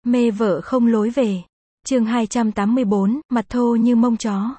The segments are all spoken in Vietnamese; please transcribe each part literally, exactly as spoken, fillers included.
Mê vợ không lối về. Chương hai trăm tám mươi bốn, mặt thô như mông chó.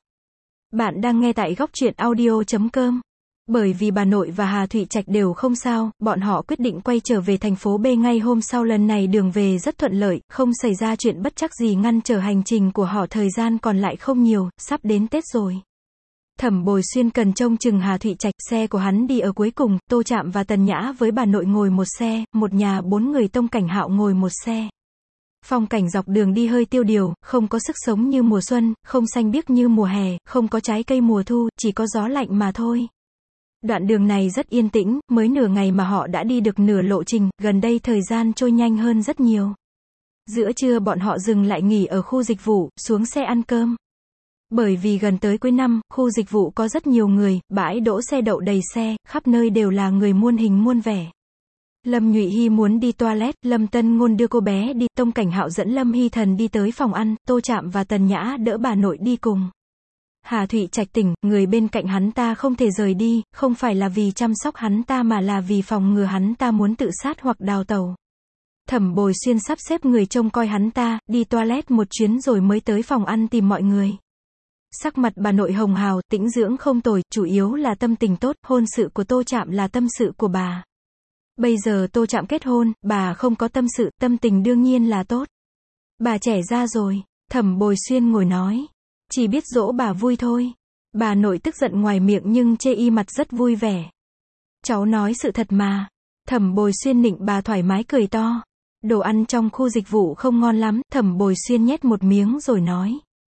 Bạn đang nghe tại góc truyện audio chấm com. Bởi vì bà nội và Hà Thụy Trạch đều không sao, bọn họ quyết định quay trở về thành phố B ngay hôm sau. Lần này đường về rất thuận lợi, không xảy ra chuyện bất trắc gì ngăn trở hành trình của họ. Thời gian còn lại không nhiều, sắp đến Tết rồi. Thẩm Bồi Xuyên cần trông chừng Hà Thụy Trạch, xe của hắn đi ở cuối cùng, Tô Trạm và Tần Nhã với bà nội ngồi một xe, một nhà bốn người. Tông Cảnh Hạo ngồi một xe. Phong cảnh dọc đường đi hơi tiêu điều, không có sức sống như mùa xuân, không xanh biếc như mùa hè, không có trái cây mùa thu, chỉ có gió lạnh mà thôi. Đoạn đường này rất yên tĩnh, mới nửa ngày mà họ đã đi được nửa lộ trình, gần đây thời gian trôi nhanh hơn rất nhiều. Giữa trưa bọn họ dừng lại nghỉ ở khu dịch vụ, xuống xe ăn cơm. Bởi vì gần tới cuối năm, khu dịch vụ có rất nhiều người, bãi đỗ xe đậu đầy xe, khắp nơi đều là người muôn hình muôn vẻ. Lâm Nhụy Hy muốn đi toilet, Lâm Tân Ngôn đưa cô bé đi, Tông Cảnh Hạo dẫn Lâm Hy Thần đi tới phòng ăn, Tô Trạm và Tần Nhã đỡ bà nội đi cùng. Hà Thụy Trạch tỉnh, người bên cạnh hắn ta không thể rời đi, không phải là vì chăm sóc hắn ta mà là vì phòng ngừa hắn ta muốn tự sát hoặc đào tẩu. Thẩm Bồi Xuyên sắp xếp người trông coi hắn ta, đi toilet một chuyến rồi mới tới phòng ăn tìm mọi người. Sắc mặt bà nội hồng hào, tĩnh dưỡng không tồi, chủ yếu là tâm tình tốt, hôn sự của Tô Trạm là tâm sự của bà. Bây giờ Tô Trạm kết hôn, bà không có tâm sự, tâm tình đương nhiên là tốt. Bà trẻ ra rồi, Thẩm Bồi Xuyên ngồi nói. Chỉ biết dỗ bà vui thôi. Bà nội tức giận ngoài miệng nhưng chê y mặt rất vui vẻ. Cháu nói sự thật mà. Thẩm Bồi Xuyên nịnh bà thoải mái cười to. Đồ ăn trong khu dịch vụ không ngon lắm, Thẩm Bồi Xuyên nhét một miếng rồi nói.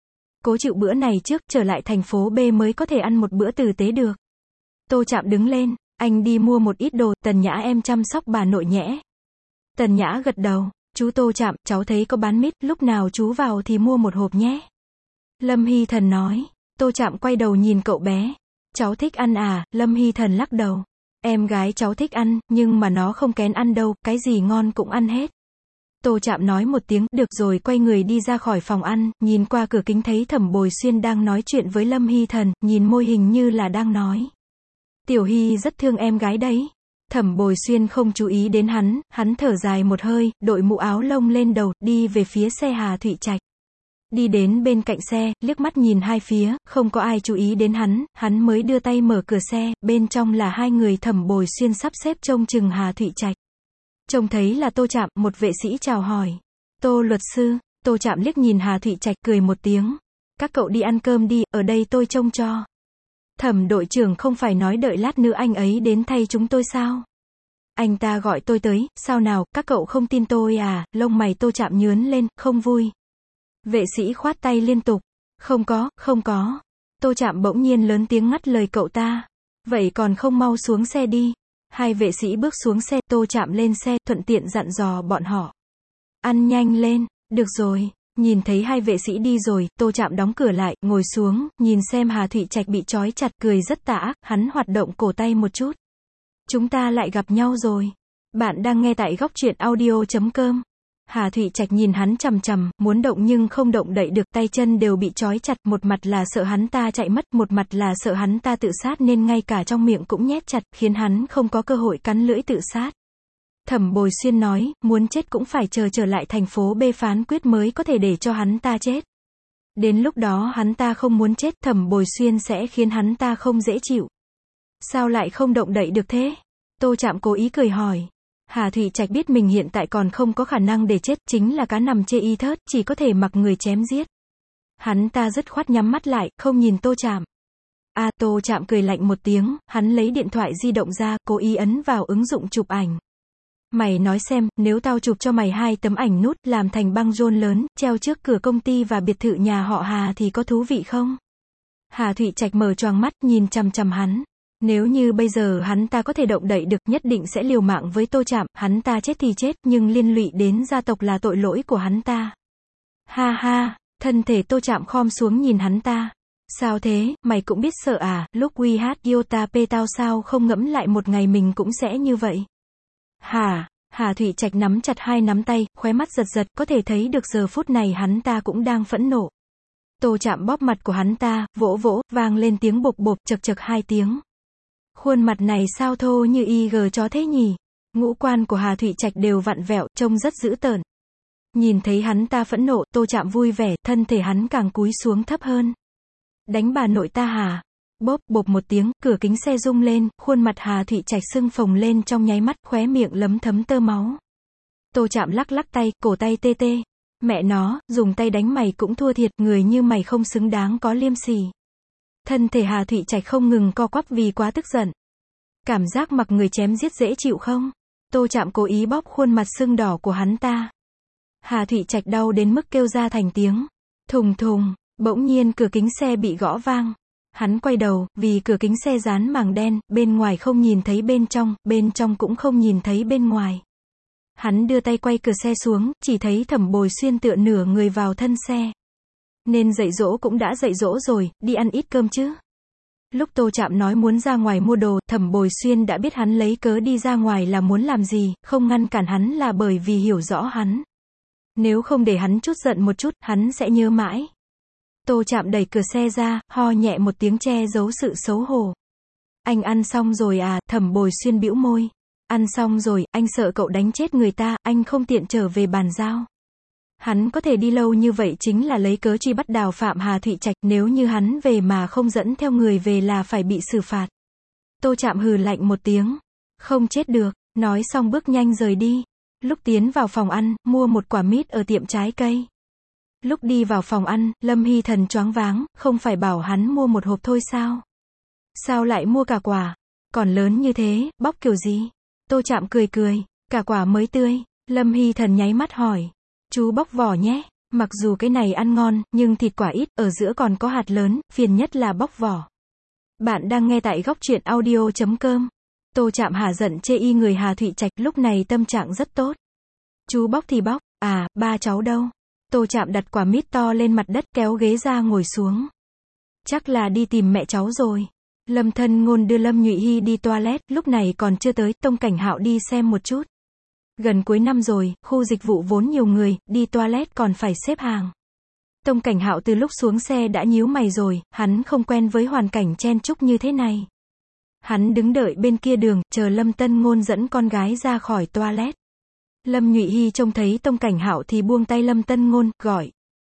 Cố chịu bữa này trước, trở lại thành phố B mới có thể ăn một bữa tử tế được. Tô Trạm đứng lên. Anh đi mua một ít đồ, Tần Nhã em chăm sóc bà nội nhẽ. Tần Nhã gật đầu. Chú Tô Trạm, cháu thấy có bán mít, lúc nào chú vào thì mua một hộp nhé. Lâm Hy Thần nói. Tô Trạm quay đầu nhìn cậu bé. Cháu thích ăn à, Lâm Hy Thần lắc đầu. Em gái cháu thích ăn, nhưng mà nó không kén ăn đâu, cái gì ngon cũng ăn hết. Tô Trạm nói một tiếng, được rồi, quay người đi ra khỏi phòng ăn, nhìn qua cửa kính thấy Thẩm Bồi Xuyên đang nói chuyện với Lâm Hy Thần, nhìn môi hình như là đang nói. Tiểu Hy rất thương em gái đấy. Thẩm Bồi Xuyên không chú ý đến hắn, hắn thở dài một hơi, đội mũ áo lông lên đầu, đi về phía xe Hà Thụy Trạch. Đi đến bên cạnh xe, liếc mắt nhìn hai phía, không có ai chú ý đến hắn, hắn mới đưa tay mở cửa xe, bên trong là hai người. Thẩm Bồi Xuyên sắp xếp trông chừng Hà Thụy Trạch. Trông thấy là Tô Trạm, một vệ sĩ chào hỏi. Tô luật sư. Tô Trạm liếc nhìn Hà Thụy Trạch cười một tiếng. Các cậu đi ăn cơm đi, ở đây tôi trông cho. Thẩm đội trưởng không phải nói đợi lát nữa anh ấy đến thay chúng tôi sao? Anh ta gọi tôi tới, sao nào, các cậu không tin tôi à? Lông mày Tô Trạm nhướn lên, không vui. Vệ sĩ khoát tay liên tục. Không có, không có. Tô Trạm bỗng nhiên lớn tiếng ngắt lời cậu ta. Vậy còn không mau xuống xe đi. Hai vệ sĩ bước xuống xe, Tô Trạm lên xe, thuận tiện dặn dò bọn họ. Ăn nhanh lên, được rồi. Nhìn thấy hai vệ sĩ đi rồi, Tô Trạm đóng cửa lại, ngồi xuống, nhìn xem Hà Thụy Trạch bị trói chặt, cười rất tà ác, hắn hoạt động cổ tay một chút. Chúng ta lại gặp nhau rồi. Bạn đang nghe tại góc truyện audio chấm com. Hà Thụy Trạch nhìn hắn chằm chằm, muốn động nhưng không động đậy được, tay chân đều bị trói chặt, một mặt là sợ hắn ta chạy mất, một mặt là sợ hắn ta tự sát nên ngay cả trong miệng cũng nhét chặt, khiến hắn không có cơ hội cắn lưỡi tự sát. Thẩm Bồi Xuyên nói, muốn chết cũng phải chờ trở lại thành phố B phán quyết mới có thể để cho hắn ta chết. Đến lúc đó hắn ta không muốn chết, Thẩm Bồi Xuyên sẽ khiến hắn ta không dễ chịu. Sao lại không động đậy được thế? Tô Trạm cố ý cười hỏi. Hà Thụy Trạch biết mình hiện tại còn không có khả năng để chết, chính là cá nằm chê y thớt, chỉ có thể mặc người chém giết. Hắn ta dứt khoát nhắm mắt lại, không nhìn Tô Trạm. À, Tô Trạm cười lạnh một tiếng, hắn lấy điện thoại di động ra, cố ý ấn vào ứng dụng chụp ảnh. Mày nói xem, nếu tao chụp cho mày hai tấm ảnh nút, làm thành băng rôn lớn, treo trước cửa công ty và biệt thự nhà họ Hà thì có thú vị không? Hà Thụy Trạch mở choàng mắt, nhìn chằm chằm hắn. Nếu như bây giờ hắn ta có thể động đậy được, nhất định sẽ liều mạng với Tô Trạm, hắn ta chết thì chết, nhưng liên lụy đến gia tộc là tội lỗi của hắn ta. Ha ha, thân thể Tô Trạm khom xuống nhìn hắn ta. Sao thế, mày cũng biết sợ à, lúc we hát Yota P tao sao không ngẫm lại một ngày mình cũng sẽ như vậy. Hà, Hà Thụy Trạch nắm chặt hai nắm tay, khóe mắt giật giật, có thể thấy được giờ phút này hắn ta cũng đang phẫn nộ. Tô Trạm bóp mặt của hắn ta, vỗ vỗ, vang lên tiếng bộp bộp, chật chật hai tiếng. Khuôn mặt này sao thô như y gờ chó thế nhỉ? Ngũ quan của Hà Thụy Trạch đều vặn vẹo, trông rất dữ tợn. Nhìn thấy hắn ta phẫn nộ, Tô Trạm vui vẻ, thân thể hắn càng cúi xuống thấp hơn. Đánh bà nội ta hả? Bốp, bộp một tiếng, cửa kính xe rung lên, khuôn mặt Hà Thụy Trạch sưng phồng lên trong nháy mắt, khóe miệng lấm thấm tơ máu. Tô Trạm lắc lắc tay, cổ tay tê tê. Mẹ nó, dùng tay đánh mày cũng thua thiệt, người như mày không xứng đáng có liêm sỉ. Thân thể Hà Thụy Trạch không ngừng co quắp vì quá tức giận. Cảm giác mặc người chém giết dễ chịu không? Tô Trạm cố ý bóp khuôn mặt sưng đỏ của hắn ta. Hà Thụy Trạch đau đến mức kêu ra thành tiếng. Thùng thùng, bỗng nhiên cửa kính xe bị gõ vang. Hắn quay đầu, vì cửa kính xe dán màng đen, bên ngoài không nhìn thấy bên trong, bên trong cũng không nhìn thấy bên ngoài. Hắn đưa tay quay cửa xe xuống, chỉ thấy Thẩm Bồi Xuyên tựa nửa người vào thân xe. Nên dạy dỗ cũng đã dạy dỗ rồi, đi ăn ít cơm chứ. Lúc Tô Trạm nói muốn ra ngoài mua đồ, Thẩm Bồi Xuyên đã biết hắn lấy cớ đi ra ngoài là muốn làm gì, không ngăn cản hắn là bởi vì hiểu rõ hắn. Nếu không để hắn chút giận một chút, hắn sẽ nhớ mãi. Tô Trạm đẩy cửa xe ra, ho nhẹ một tiếng che giấu sự xấu hổ. Anh ăn xong rồi à? Thẩm Bồi Xuyên bĩu môi. Ăn xong rồi, anh sợ cậu đánh chết người ta, anh không tiện trở về bàn giao. Hắn có thể đi lâu như vậy chính là lấy cớ truy bắt đào phạm Hà Thụy Trạch, nếu như hắn về mà không dẫn theo người về là phải bị xử phạt. Tô Trạm hừ lạnh một tiếng. Không chết được, nói xong bước nhanh rời đi. Lúc tiến vào phòng ăn, mua một quả mít ở tiệm trái cây. Lúc đi vào phòng ăn, Lâm Hy Thần choáng váng, không phải bảo hắn mua một hộp thôi sao? Sao lại mua cả quả? Còn lớn như thế, bóc kiểu gì? Tô Trạm cười cười, cả quả mới tươi. Lâm Hy Thần nháy mắt hỏi. Chú bóc vỏ nhé. Mặc dù cái này ăn ngon, nhưng thịt quả ít, ở giữa còn có hạt lớn, phiền nhất là bóc vỏ. Bạn đang nghe tại góc truyện audio chấm com. Tô Trạm hả giận chê y người Hà Thụy Trạch, lúc này tâm trạng rất tốt. Chú bóc thì bóc, à, ba cháu đâu? Tô Trạm đặt quả mít to lên mặt đất, kéo ghế ra ngồi xuống. Chắc là đi tìm mẹ cháu rồi. Lâm Thân Ngôn đưa Lâm Nhụy Hy đi toilet, lúc này còn chưa tới, Tông Cảnh Hạo đi xem một chút. Gần cuối năm rồi, khu dịch vụ vốn nhiều người, đi toilet còn phải xếp hàng. Tông Cảnh Hạo từ lúc xuống xe đã nhíu mày rồi, hắn không quen với hoàn cảnh chen chúc như thế này. Hắn đứng đợi bên kia đường, chờ Lâm Tân Ngôn dẫn con gái ra khỏi toilet. Lâm Nhụy Hy trông thấy Tông Cảnh Hạo thì buông tay Lâm Tân Ngôn, gọi.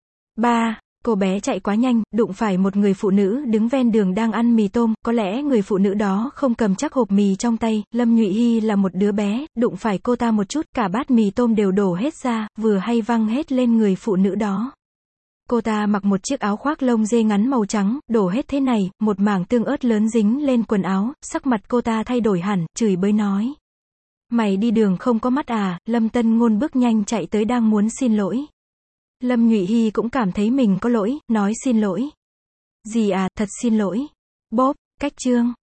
Ba, cô bé chạy quá nhanh, đụng phải một người phụ nữ đứng ven đường đang ăn mì tôm, có lẽ người phụ nữ đó không cầm chắc hộp mì trong tay, Lâm Nhụy Hy là một đứa bé, đụng phải cô ta một chút, cả bát mì tôm đều đổ hết ra, vừa hay văng hết lên người phụ nữ đó. Cô ta mặc một chiếc áo khoác lông dê ngắn màu trắng, đổ hết thế này, một mảng tương ớt lớn dính lên quần áo, sắc mặt cô ta thay đổi hẳn, chửi bới nói. Mày đi đường không có mắt à? Lâm Tân Ngôn bước nhanh chạy tới đang muốn xin lỗi. Lâm Nhụy Hy cũng cảm thấy mình có lỗi, nói xin lỗi. Gì à, thật xin lỗi. Bốp, cách chương.